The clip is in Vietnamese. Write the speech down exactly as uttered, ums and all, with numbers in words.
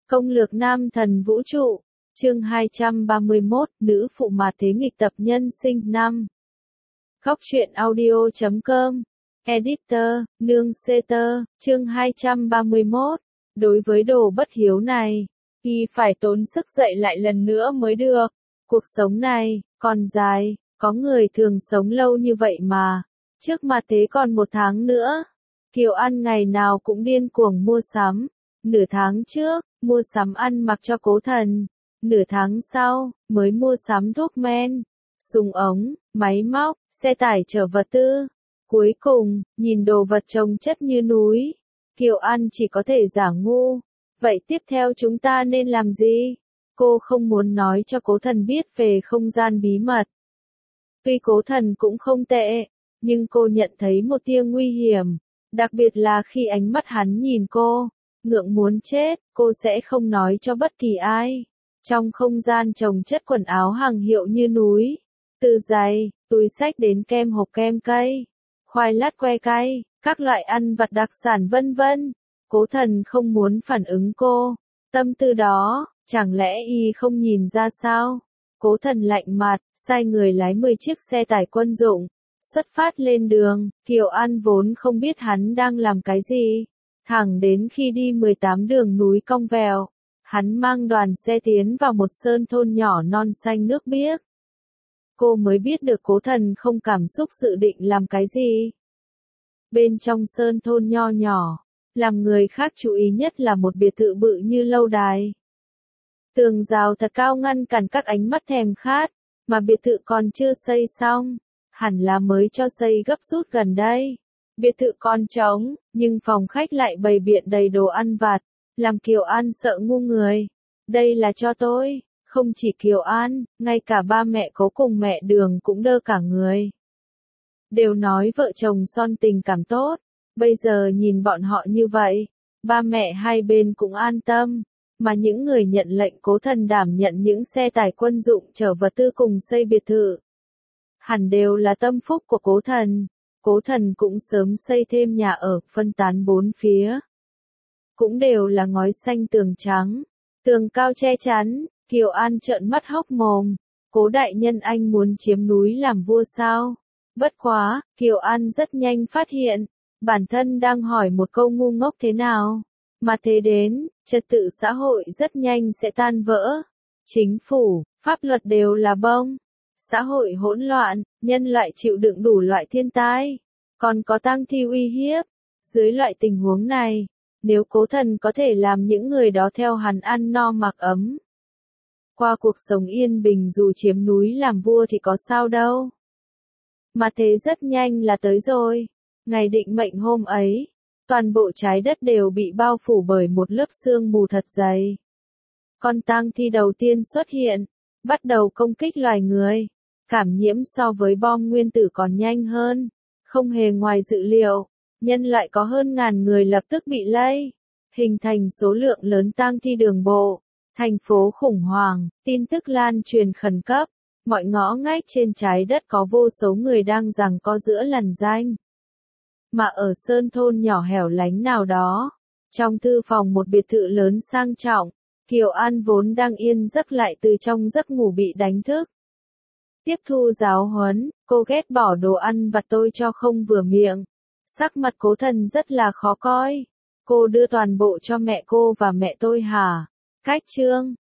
Công lược nam thần vũ trụ, chương hai trăm ba mươi mốt, nữ phụ mà thế nghịch tập nhân sinh năm. Góc truyện audio chấm com, Editor, Nương Seter, chương hai trăm ba mươi mốt. Đối với đồ bất hiếu này, y phải tốn sức dậy lại lần nữa mới được. Cuộc sống này, còn dài, có người thường sống lâu như vậy mà. Trước mà thế còn một tháng nữa, Kiều An ngày nào cũng điên cuồng mua sắm. Nửa tháng trước, mua sắm ăn mặc cho Cố Thần. Nửa tháng sau, mới mua sắm thuốc men, súng ống, máy móc, xe tải chở vật tư. Cuối cùng, nhìn đồ vật chồng chất như núi, Kiều An chỉ có thể giả ngu. Vậy tiếp theo chúng ta nên làm gì? Cô không muốn nói cho Cố Thần biết về không gian bí mật. Tuy Cố Thần cũng không tệ, nhưng cô nhận thấy một tia nguy hiểm, đặc biệt là khi ánh mắt hắn nhìn cô. Ngượng muốn chết, cô sẽ không nói cho bất kỳ ai. Trong không gian chồng chất quần áo hàng hiệu như núi, từ giày, túi xách đến kem hộp kem cây, khoai lát que cay, các loại ăn vặt đặc sản vân vân. Cố Thần không muốn phản ứng cô. Tâm tư đó, chẳng lẽ y không nhìn ra sao? Cố Thần lạnh mặt, sai người lái mười chiếc xe tải quân dụng, xuất phát lên đường. Kiều An vốn không biết hắn đang làm cái gì. Thẳng đến khi đi mười tám đường núi cong vèo, hắn mang đoàn xe tiến vào một sơn thôn nhỏ non xanh nước biếc. Cô mới biết được Cố Thần không cảm xúc dự định làm cái gì. Bên trong sơn thôn nho nhỏ, làm người khác chú ý nhất là một biệt thự bự như lâu đài. Tường rào thật cao ngăn cản các ánh mắt thèm khát, mà biệt thự còn chưa xây xong, hẳn là mới cho xây gấp rút gần đây. Biệt thự còn trống, nhưng phòng khách lại bày biện đầy đồ ăn vặt, làm Kiều An sợ ngu người. Đây là cho tôi. Không chỉ Kiều An, ngay cả ba mẹ Cố cùng mẹ Đường cũng đơ cả người. Đều nói vợ chồng son tình cảm tốt, bây giờ nhìn bọn họ như vậy, ba mẹ hai bên cũng an tâm, mà những người nhận lệnh Cố Thần đảm nhận những xe tải quân dụng chở vật tư cùng xây biệt thự. Hẳn đều là tâm phúc của Cố Thần. Cố Thần cũng sớm xây thêm nhà ở, phân tán bốn phía. Cũng đều là ngói xanh tường trắng, tường cao che chắn. Kiều An trợn mắt hốc mồm. Cố đại nhân anh muốn chiếm núi làm vua sao? Bất quá, Kiều An rất nhanh phát hiện, bản thân đang hỏi một câu ngu ngốc thế nào. Mà thế đến, trật tự xã hội rất nhanh sẽ tan vỡ. Chính phủ, pháp luật đều là bông. Xã hội hỗn loạn, nhân loại chịu đựng đủ loại thiên tai, còn có tang thi uy hiếp. Dưới loại tình huống này, nếu Cố Thần có thể làm những người đó theo hắn ăn no mặc ấm, qua cuộc sống yên bình dù chiếm núi làm vua thì có sao đâu. Mà thế rất nhanh là tới rồi. Ngày định mệnh hôm ấy, toàn bộ trái đất đều bị bao phủ bởi một lớp sương mù thật dày. Con tang thi đầu tiên xuất hiện, bắt đầu công kích loài người. Cảm nhiễm so với bom nguyên tử còn nhanh hơn. Không hề ngoài dự liệu, nhân loại có hơn ngàn người lập tức bị lây, hình thành số lượng lớn tang thi đường bộ. Thành phố khủng hoảng, tin tức lan truyền khẩn cấp, mọi ngõ ngách trên trái đất có vô số người đang giằng co giữa lằn ranh. Mà ở sơn thôn nhỏ hẻo lánh nào đó, trong thư phòng một biệt thự lớn sang trọng, Kiều An vốn đang yên giấc lại từ trong giấc ngủ bị đánh thức. Tiếp thu giáo huấn, cô ghét bỏ đồ ăn vặt tôi cho không vừa miệng. Sắc mặt Cố Thần rất là khó coi. Cô đưa toàn bộ cho mẹ cô và mẹ tôi hả? Cách chương,